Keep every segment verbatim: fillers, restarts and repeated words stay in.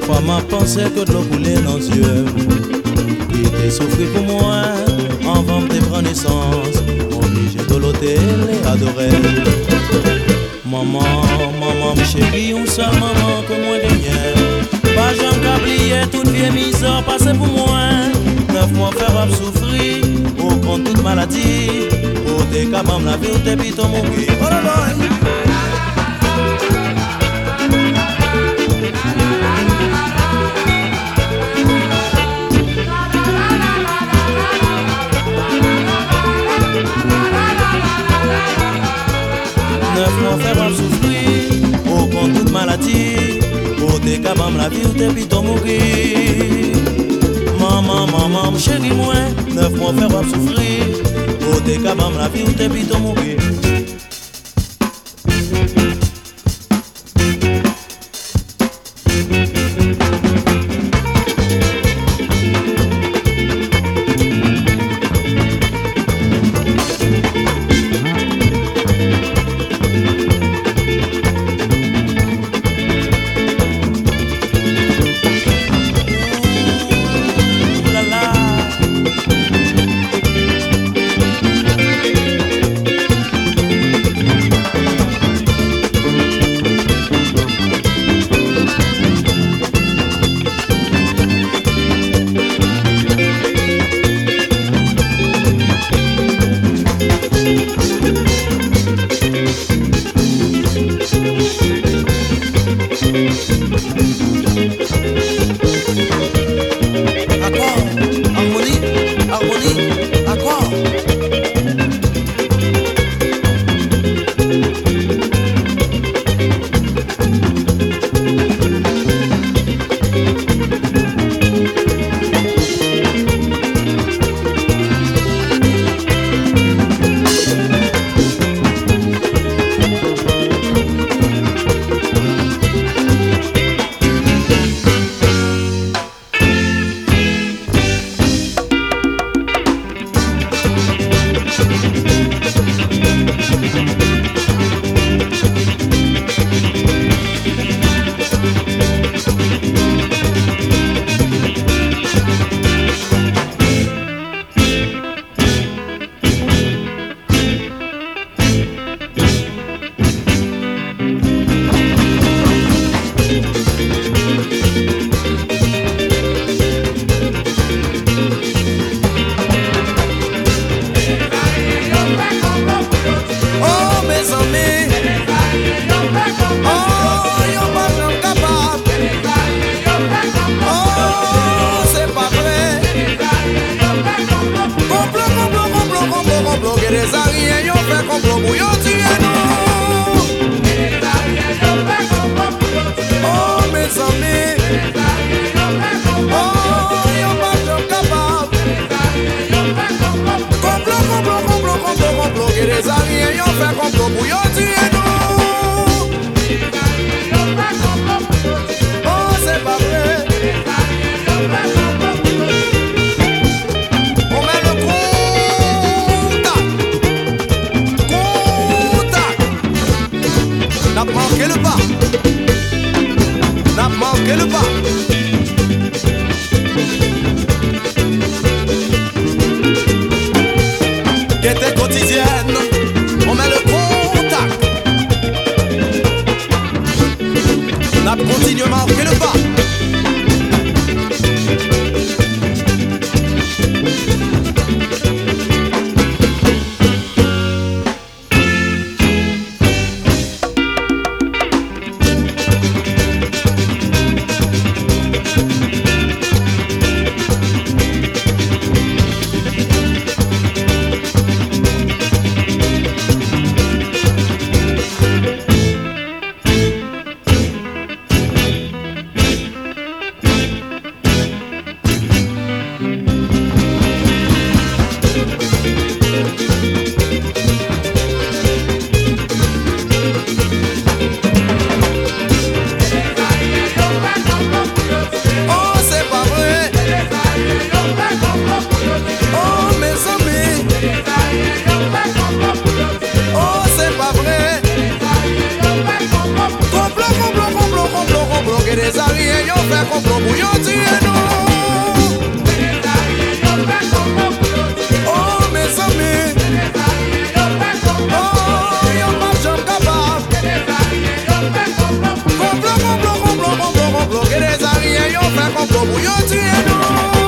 Parfois ma pensée que de l'eau coulait dans les yeux. Et t'es souffri pour moi, avant de prendre naissance. Obligé de l'ôter et adorer. Maman, maman, ma chérie, on seul maman que moi gagne. Pas jamais qu'oublier toute vieille misère passée pour moi. Neuf mois faire à souffrir, au compte toute maladie. Au t'es capable la vie, au t'es pis ton mourir. Oh là là. Neuf mois faire à souffrir, au compte toute maladie. Au t'es capable la vie, au t'es pis ton mourir. Maman, maman, chérie moi, neuf mois faire à souffrir. Au t'es capable la vie, au t'es pis ton mourir. des arrières, yo fait complot pour yo tuer nous. Oh mes amis, oh yo pas jamais capable. Complot, complot, complot, complot, complot, que des arrières, yo fait complot pour yo tuer nous.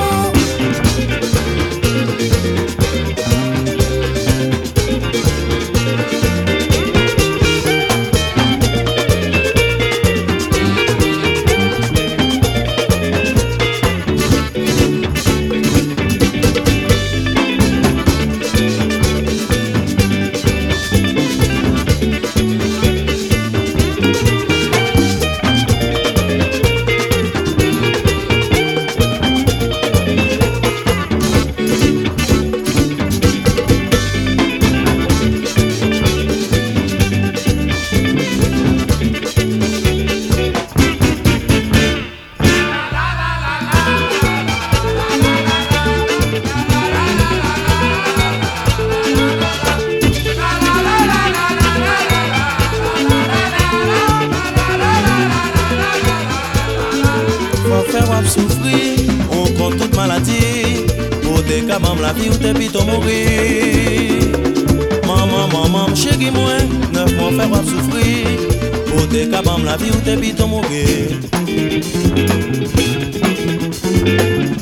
Souffrir, on compte toute maladie. Pour des cas, la vie ou t'es pito mourir. Maman, maman, chérie, moi, neuf mois faire wap souffrir. Pour des cas, la vie ou t'es pito mourir.